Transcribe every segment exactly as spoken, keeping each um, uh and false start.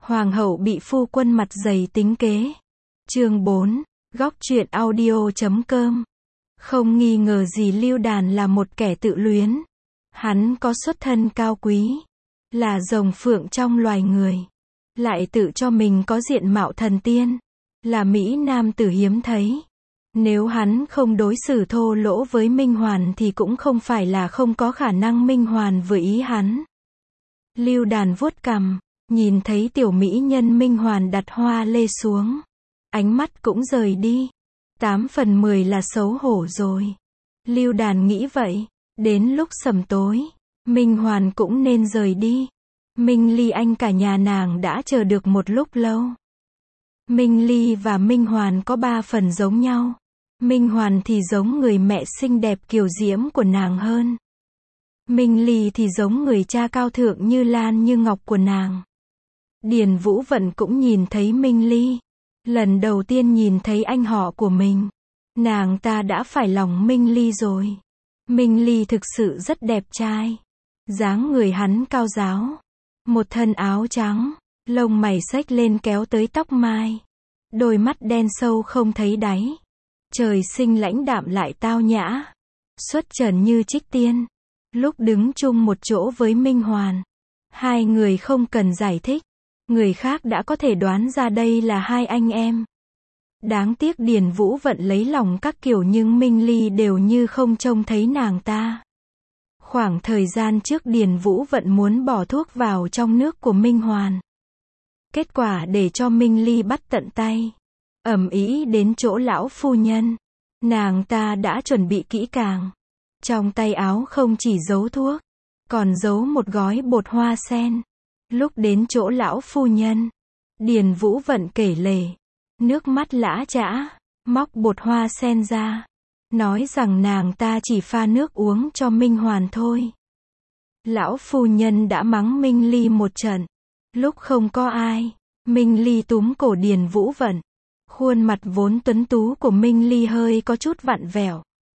Hoàng hậu bị phu quân mặt dày tính kế. Chương bốn, góc truyện audio chấm com. Không nghi ngờ gì Lưu Đàn là một kẻ tự luyến. Hắn có xuất thân cao quý, là rồng phượng trong loài người, lại tự cho mình có diện mạo thần tiên, là mỹ nam tử hiếm thấy. Nếu hắn không đối xử thô lỗ với Minh Hoàn thì cũng không phải là không có khả năng Minh Hoàn vừa ý hắn. Lưu Đàn vuốt cằm, nhìn thấy tiểu mỹ nhân Minh Hoàn đặt hoa lê xuống, ánh mắt cũng rời đi. Tám phần mười là xấu hổ rồi. Lưu Đàn nghĩ vậy. Đến lúc sầm tối, Minh Hoàn cũng nên rời đi. Minh Ly anh cả nhà nàng đã chờ được một lúc lâu. Minh Ly và Minh Hoàn có ba phần giống nhau. Minh Hoàn thì giống người mẹ xinh đẹp kiều diễm của nàng hơn. Minh Ly thì giống người cha cao thượng như lan như ngọc của nàng. Điền Vũ Vận cũng nhìn thấy Minh Ly. Lần đầu tiên nhìn thấy anh họ của mình, nàng ta đã phải lòng Minh Ly rồi. Minh Ly thực sự rất đẹp trai. Dáng người hắn cao ráo, một thân áo trắng, lông mày xếch lên kéo tới tóc mai, đôi mắt đen sâu không thấy đáy. Trời sinh lãnh đạm lại tao nhã, xuất trần như trích tiên. Lúc đứng chung một chỗ với Minh Hoàn, hai người không cần giải thích, người khác đã có thể đoán ra đây là hai anh em. Đáng tiếc Điền Vũ Vận lấy lòng các kiểu nhưng Minh Ly đều như không trông thấy nàng ta. Khoảng thời gian trước Điền Vũ Vận muốn bỏ thuốc vào trong nước của Minh Hoàn. Kết quả để cho Minh Ly bắt tận tay. Ầm ĩ đến chỗ lão phu nhân. Nàng ta đã chuẩn bị kỹ càng. Trong tay áo không chỉ giấu thuốc, còn giấu một gói bột hoa sen. Lúc đến chỗ lão phu nhân, Điền Vũ Vận kể lể, nước mắt lã chã, móc bột hoa sen ra, nói rằng nàng ta chỉ pha nước uống cho Minh Hoàn thôi. Lão phu nhân đã mắng Minh Ly một trận. Lúc không có ai, Minh Ly túm cổ Điền Vũ Vận. Khuôn mặt vốn tuấn tú của Minh Ly hơi có chút vặn vẹo.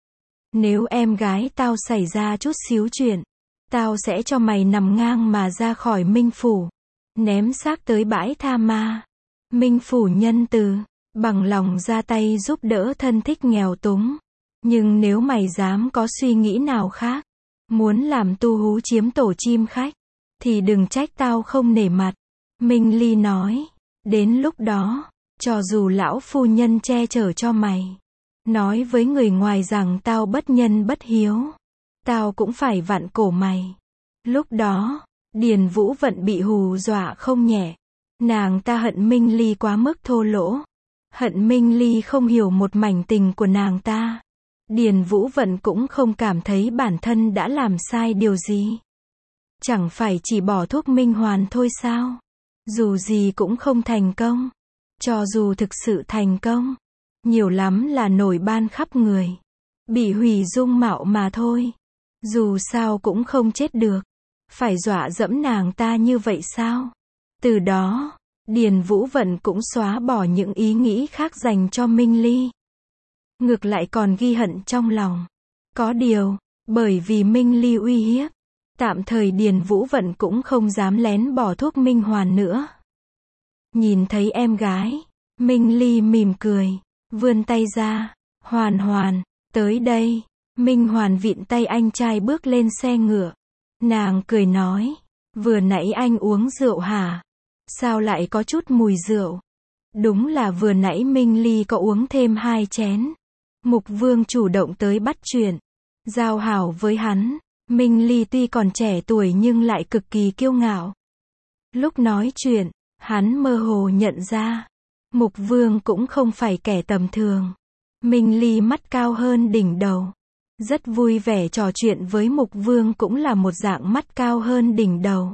Nếu em gái tao xảy ra chút xíu chuyện, tao sẽ cho mày nằm ngang mà ra khỏi Minh Phủ, ném xác tới bãi tha ma. Minh Phủ nhân từ, bằng lòng ra tay giúp đỡ thân thích nghèo túng. Nhưng nếu mày dám có suy nghĩ nào khác, muốn làm tu hú chiếm tổ chim khách, thì đừng trách tao không nể mặt. Minh Ly nói, đến lúc đó, cho dù lão phu nhân che chở cho mày, nói với người ngoài rằng tao bất nhân bất hiếu, tao cũng phải vặn cổ mày. Lúc đó, Điền Vũ Vận bị hù dọa không nhẹ. Nàng ta hận Minh Ly quá mức thô lỗ. Hận Minh Ly không hiểu một mảnh tình của nàng ta. Điền Vũ Vận cũng không cảm thấy bản thân đã làm sai điều gì. Chẳng phải chỉ bỏ thuốc Minh Hoàn thôi sao? Dù gì cũng không thành công. Cho dù thực sự thành công, nhiều lắm là nổi ban khắp người, bị hủy dung mạo mà thôi. Dù sao cũng không chết được. Phải dọa dẫm nàng ta như vậy sao? Từ đó, Điền Vũ Vận cũng xóa bỏ những ý nghĩ khác dành cho Minh Ly. Ngược lại còn ghi hận trong lòng. Có điều, bởi vì Minh Ly uy hiếp, tạm thời Điền Vũ Vận cũng không dám lén bỏ thuốc Minh Hoàn nữa. Nhìn thấy em gái, Minh Ly mỉm cười, vươn tay ra, Hoàn Hoàn, tới đây. Minh Hoàn vịn tay anh trai bước lên xe ngựa. Nàng cười nói, vừa nãy anh uống rượu hả? Sao lại có chút mùi rượu? Đúng là vừa nãy Minh Ly có uống thêm hai chén. Mục Vương chủ động tới bắt chuyện, giao hảo với hắn. Minh Ly tuy còn trẻ tuổi nhưng lại cực kỳ kiêu ngạo. Lúc nói chuyện, hắn mơ hồ nhận ra, Mục Vương cũng không phải kẻ tầm thường. Minh Ly mắt cao hơn đỉnh đầu. Rất vui vẻ trò chuyện với Mục Vương cũng là một dạng mắt cao hơn đỉnh đầu.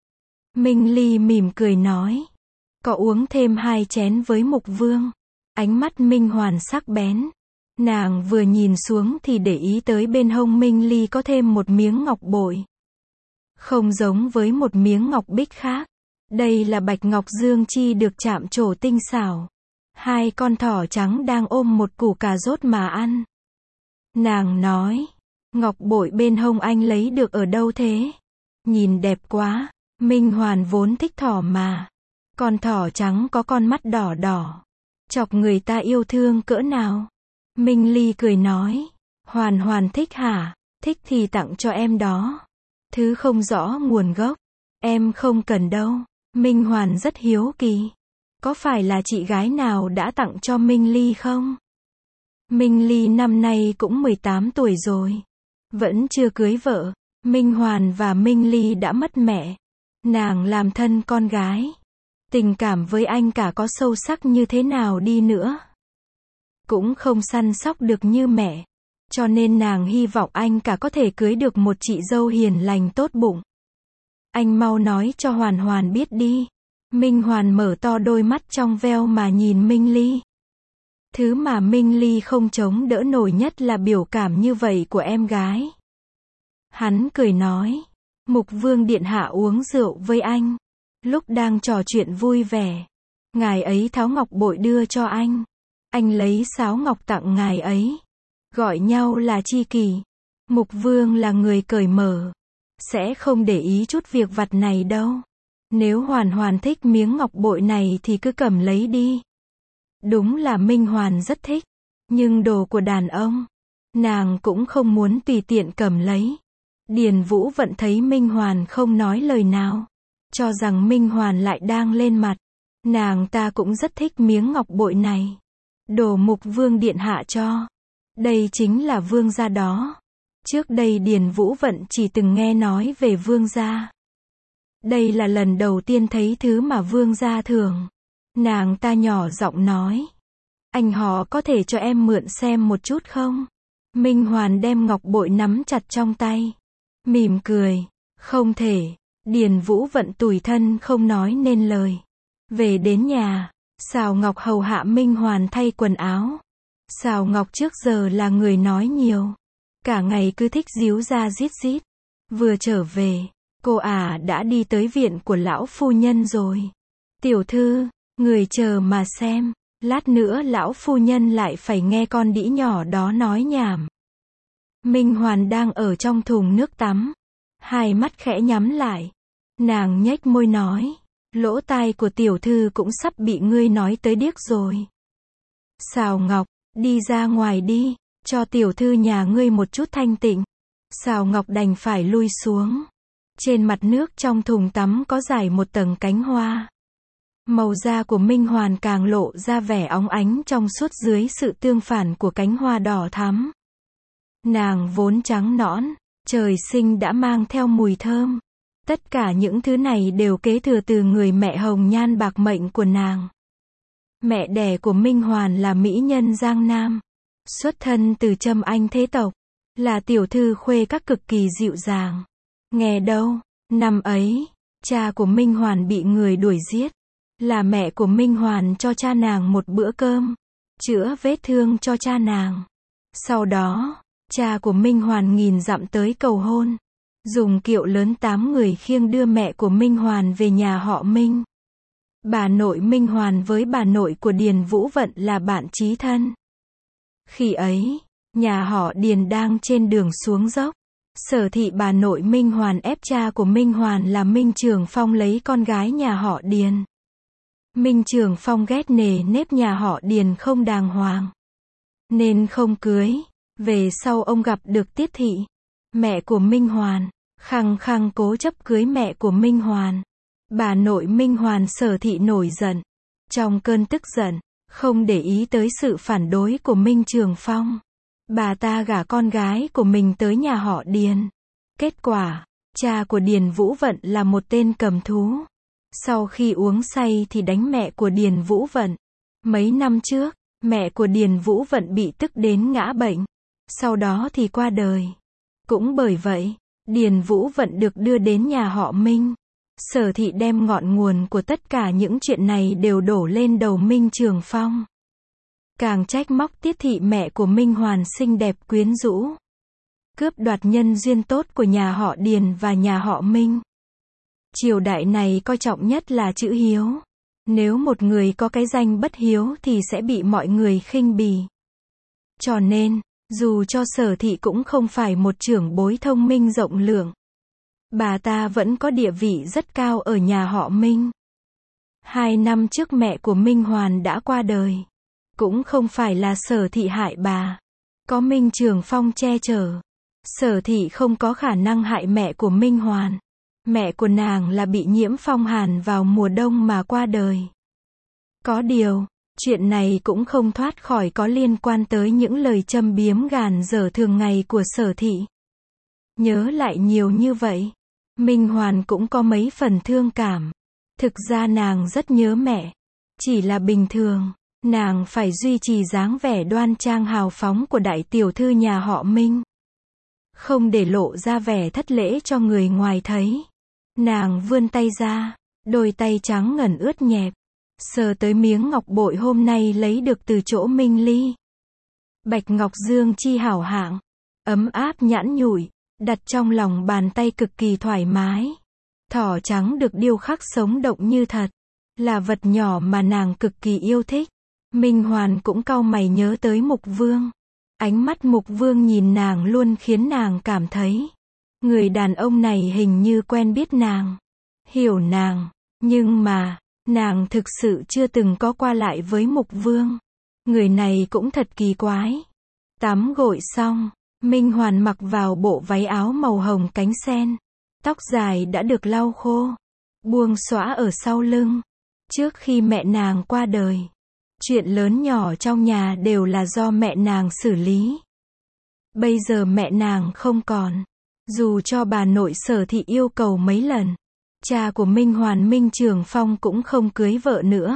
Minh Ly mỉm cười nói, có uống thêm hai chén với Mục Vương. Ánh mắt Minh Hoàn sắc bén. Nàng vừa nhìn xuống thì để ý tới bên hông Minh Ly có thêm một miếng ngọc bội. Không giống với một miếng ngọc bích khác. Đây là bạch ngọc dương chi được chạm trổ tinh xảo. Hai con thỏ trắng đang ôm một củ cà rốt mà ăn. Nàng nói, ngọc bội bên hông anh lấy được ở đâu thế? Nhìn đẹp quá. Minh Hoàn vốn thích thỏ mà. Con thỏ trắng có con mắt đỏ đỏ, chọc người ta yêu thương cỡ nào. Minh Ly cười nói, Hoàn Hoàn thích hả? Thích thì tặng cho em đó. Thứ không rõ nguồn gốc, em không cần đâu. Minh Hoàn rất hiếu kỳ. Có phải là chị gái nào đã tặng cho Minh Ly không? Minh Ly năm nay cũng mười tám tuổi rồi. Vẫn chưa cưới vợ. Minh Hoàn và Minh Ly đã mất mẹ. Nàng làm thân con gái. Tình cảm với anh cả có sâu sắc như thế nào đi nữa, cũng không săn sóc được như mẹ. Cho nên nàng hy vọng anh cả có thể cưới được một chị dâu hiền lành tốt bụng. Anh mau nói cho Hoàn Hoàn biết đi. Minh Hoàn mở to đôi mắt trong veo mà nhìn Minh Ly. Thứ mà Minh Ly không chống đỡ nổi nhất là biểu cảm như vậy của em gái. Hắn cười nói, Mục Vương điện hạ uống rượu với anh. Lúc đang trò chuyện vui vẻ, ngài ấy tháo ngọc bội đưa cho anh. Anh lấy sáo ngọc tặng ngài ấy. Gọi nhau là tri kỷ. Mục Vương là người cởi mở, sẽ không để ý chút việc vặt này đâu. Nếu Hoàn Hoàn thích miếng ngọc bội này thì cứ cầm lấy đi. Đúng là Minh Hoàn rất thích, nhưng đồ của đàn ông, nàng cũng không muốn tùy tiện cầm lấy. Điền Vũ Vận thấy Minh Hoàn không nói lời nào, cho rằng Minh Hoàn lại đang lên mặt. Nàng ta cũng rất thích miếng ngọc bội này. Đồ Mục Vương điện hạ cho. Đây chính là vương gia đó. Trước đây Điền Vũ Vận chỉ từng nghe nói về vương gia. Đây là lần đầu tiên thấy thứ mà vương gia thường. Nàng ta nhỏ giọng nói, anh họ có thể cho em mượn xem một chút không? Minh Hoàn đem ngọc bội nắm chặt trong tay, mỉm cười, không thể. Điền Vũ Vận tủi thân không nói nên lời. Về đến nhà, Sào Ngọc hầu hạ Minh Hoàn thay quần áo. Sào Ngọc trước giờ là người nói nhiều, cả ngày cứ thích díu ra rít rít. Vừa trở về, cô ả đã đi tới viện của lão phu nhân rồi. Tiểu thư, người chờ mà xem, lát nữa lão phu nhân lại phải nghe con đĩ nhỏ đó nói nhảm. Minh Hoàn đang ở trong thùng nước tắm, hai mắt khẽ nhắm lại. Nàng nhếch môi nói, lỗ tai của tiểu thư cũng sắp bị ngươi nói tới điếc rồi. Sào Ngọc, đi ra ngoài đi, cho tiểu thư nhà ngươi một chút thanh tịnh. Sào Ngọc đành phải lui xuống. Trên mặt nước trong thùng tắm có rải một tầng cánh hoa. Màu da của Minh Hoàn càng lộ ra vẻ óng ánh trong suốt dưới sự tương phản của cánh hoa đỏ thắm. Nàng vốn trắng nõn, trời sinh đã mang theo mùi thơm. Tất cả những thứ này đều kế thừa từ người mẹ hồng nhan bạc mệnh của nàng. Mẹ đẻ của Minh Hoàn là mỹ nhân Giang Nam, xuất thân từ Trâm Anh thế tộc, là tiểu thư khuê các cực kỳ dịu dàng. Nghe đâu, năm ấy, cha của Minh Hoàn bị người đuổi giết, là mẹ của Minh Hoàn cho cha nàng một bữa cơm, chữa vết thương cho cha nàng. Sau đó, cha của Minh Hoàn nghìn dặm tới cầu hôn, dùng kiệu lớn tám người khiêng đưa mẹ của Minh Hoàn về nhà họ Minh. Bà nội Minh Hoàn với bà nội của Điền Vũ Vận là bạn chí thân. Khi ấy, nhà họ Điền đang trên đường xuống dốc. Sở thị bà nội Minh Hoàn ép cha của Minh Hoàn là Minh Trường Phong lấy con gái nhà họ Điền. Minh Trường Phong ghét nề nếp nhà họ Điền không đàng hoàng, nên không cưới. Về sau ông gặp được Tiết thị, mẹ của Minh Hoàn, khăng khăng cố chấp cưới mẹ của Minh Hoàn. Bà nội Minh Hoàn Sở thị nổi giận. Trong cơn tức giận, không để ý tới sự phản đối của Minh Trường Phong, bà ta gả con gái của mình tới nhà họ Điền. Kết quả, cha của Điền Vũ Vận là một tên cầm thú. Sau khi uống say thì đánh mẹ của Điền Vũ Vận. Mấy năm trước, mẹ của Điền Vũ Vận bị tức đến ngã bệnh. Sau đó thì qua đời. Cũng bởi vậy, Điền Vũ Vận được đưa đến nhà họ Minh. Sở thị đem ngọn nguồn của tất cả những chuyện này đều đổ lên đầu Minh Trường Phong. Càng trách móc Tiết thị mẹ của Minh Hoàn xinh đẹp quyến rũ, cướp đoạt nhân duyên tốt của nhà họ Điền và nhà họ Minh. Triều đại này coi trọng nhất là chữ hiếu. Nếu một người có cái danh bất hiếu thì sẽ bị mọi người khinh bỉ. Cho nên, dù cho Sở thị cũng không phải một trưởng bối thông minh rộng lượng, bà ta vẫn có địa vị rất cao ở nhà họ Minh. Hai năm trước mẹ của Minh Hoàn đã qua đời. Cũng không phải là Sở Thị hại bà. Có Minh Trường Phong che chở. Sở Thị không có khả năng hại mẹ của Minh Hoàn. Mẹ của nàng là bị nhiễm phong hàn vào mùa đông mà qua đời. Có điều, chuyện này cũng không thoát khỏi có liên quan tới những lời châm biếm gàn dở thường ngày của Sở Thị. Nhớ lại nhiều như vậy, Minh Hoàn cũng có mấy phần thương cảm. Thực ra nàng rất nhớ mẹ. Chỉ là bình thường, nàng phải duy trì dáng vẻ đoan trang hào phóng của đại tiểu thư nhà họ Minh. Không để lộ ra vẻ thất lễ cho người ngoài thấy. Nàng vươn tay ra, đôi tay trắng ngần ướt nhẹp, sờ tới miếng ngọc bội hôm nay lấy được từ chỗ Minh Ly. Bạch ngọc dương chi hảo hạng, ấm áp nhẵn nhụi, đặt trong lòng bàn tay cực kỳ thoải mái. Thỏ trắng được điêu khắc sống động như thật, là vật nhỏ mà nàng cực kỳ yêu thích. Minh Hoàn cũng cau mày nhớ tới Mục Vương. Ánh mắt Mục Vương nhìn nàng luôn khiến nàng cảm thấy, người đàn ông này hình như quen biết nàng, hiểu nàng, nhưng mà, nàng thực sự chưa từng có qua lại với Mục Vương. Người này cũng thật kỳ quái. Tắm gội xong, Minh Hoàn mặc vào bộ váy áo màu hồng cánh sen. Tóc dài đã được lau khô, buông xõa ở sau lưng. Trước khi mẹ nàng qua đời, chuyện lớn nhỏ trong nhà đều là do mẹ nàng xử lý. Bây giờ mẹ nàng không còn. Dù cho bà nội Sở Thị yêu cầu mấy lần, cha của Minh Hoàn Minh Trường Phong cũng không cưới vợ nữa.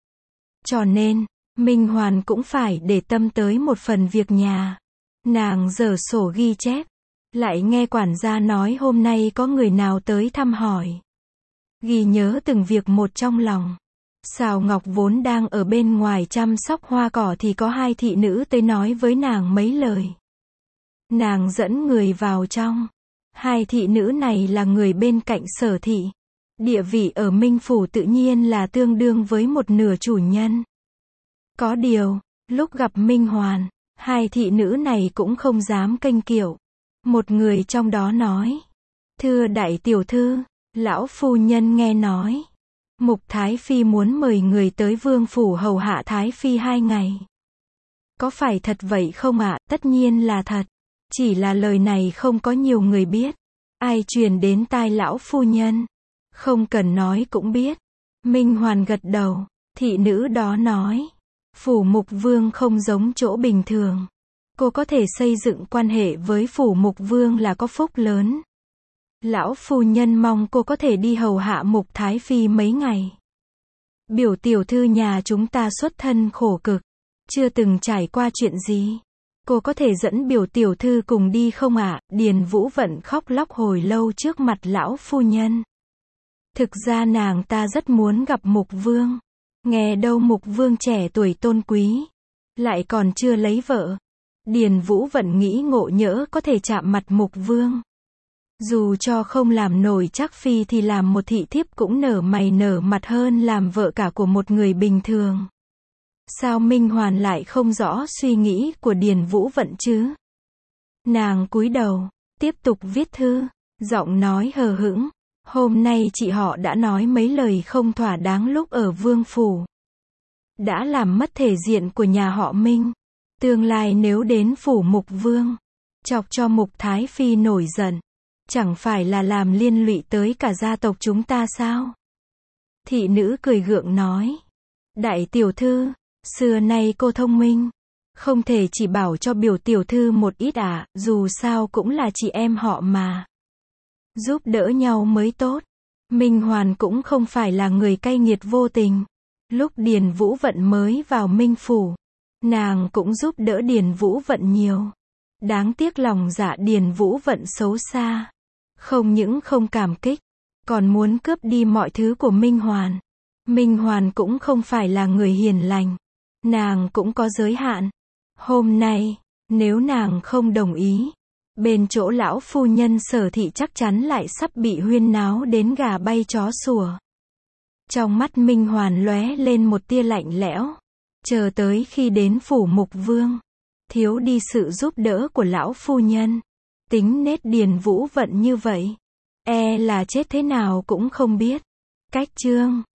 Cho nên, Minh Hoàn cũng phải để tâm tới một phần việc nhà. Nàng giở sổ ghi chép, lại nghe quản gia nói hôm nay có người nào tới thăm hỏi. Ghi nhớ từng việc một trong lòng. Sào Ngọc vốn đang ở bên ngoài chăm sóc hoa cỏ thì có hai thị nữ tới nói với nàng mấy lời. Nàng dẫn người vào trong. Hai thị nữ này là người bên cạnh Sở Thị. Địa vị ở Minh Phủ tự nhiên là tương đương với một nửa chủ nhân. Có điều, lúc gặp Minh Hoàn, hai thị nữ này cũng không dám kênh kiệu. Một người trong đó nói, thưa đại tiểu thư, lão phu nhân nghe nói, Mục Thái Phi muốn mời người tới Vương Phủ hầu hạ Thái Phi hai ngày. Có phải thật vậy không ạ? À? Tất nhiên là thật. Chỉ là lời này không có nhiều người biết. Ai truyền đến tai lão phu nhân? Không cần nói cũng biết. Minh Hoàn gật đầu. Thị nữ đó nói, Phủ Mục Vương không giống chỗ bình thường. Cô có thể xây dựng quan hệ với Phủ Mục Vương là có phúc lớn. Lão phu nhân mong cô có thể đi hầu hạ Mục Thái Phi mấy ngày. Biểu tiểu thư nhà chúng ta xuất thân khổ cực, chưa từng trải qua chuyện gì. Cô có thể dẫn biểu tiểu thư cùng đi không ạ? À? Điền Vũ Vận khóc lóc hồi lâu trước mặt lão phu nhân. Thực ra nàng ta rất muốn gặp Mục Vương. Nghe đâu Mục Vương trẻ tuổi tôn quý, lại còn chưa lấy vợ. Điền Vũ Vận nghĩ ngộ nhỡ có thể chạm mặt Mục Vương. Dù cho không làm nổi chắc phi thì làm một thị thiếp cũng nở mày nở mặt hơn làm vợ cả của một người bình thường. Sao Minh Hoàn lại không rõ suy nghĩ của Điền Vũ Vận chứ? Nàng cúi đầu, tiếp tục viết thư, giọng nói hờ hững. Hôm nay chị họ đã nói mấy lời không thỏa đáng lúc ở Vương Phủ. Đã làm mất thể diện của nhà họ Minh. Tương lai nếu đến Phủ Mục Vương, chọc cho Mục Thái Phi nổi giận, chẳng phải là làm liên lụy tới cả gia tộc chúng ta sao? Thị nữ cười gượng nói, đại tiểu thư, xưa nay cô thông minh, không thể chỉ bảo cho biểu tiểu thư một ít à, dù sao cũng là chị em họ mà. Giúp đỡ nhau mới tốt. Minh Hoàn cũng không phải là người cay nghiệt vô tình. Lúc Điền Vũ Vận mới vào Minh Phủ, nàng cũng giúp đỡ Điền Vũ Vận nhiều. Đáng tiếc lòng dạ Điền Vũ Vận xấu xa. Không những không cảm kích, còn muốn cướp đi mọi thứ của Minh Hoàn. Minh Hoàn cũng không phải là người hiền lành. Nàng cũng có giới hạn. Hôm nay, nếu nàng không đồng ý, bên chỗ lão phu nhân Sở Thị chắc chắn lại sắp bị huyên náo đến gà bay chó sủa. Trong mắt Minh Hoàn lóe lên một tia lạnh lẽo. Chờ tới khi đến Phủ Mục Vương, thiếu đi sự giúp đỡ của lão phu nhân. Tính nết Điền Vũ Vận như vậy, e là chết thế nào cũng không biết. Cách chương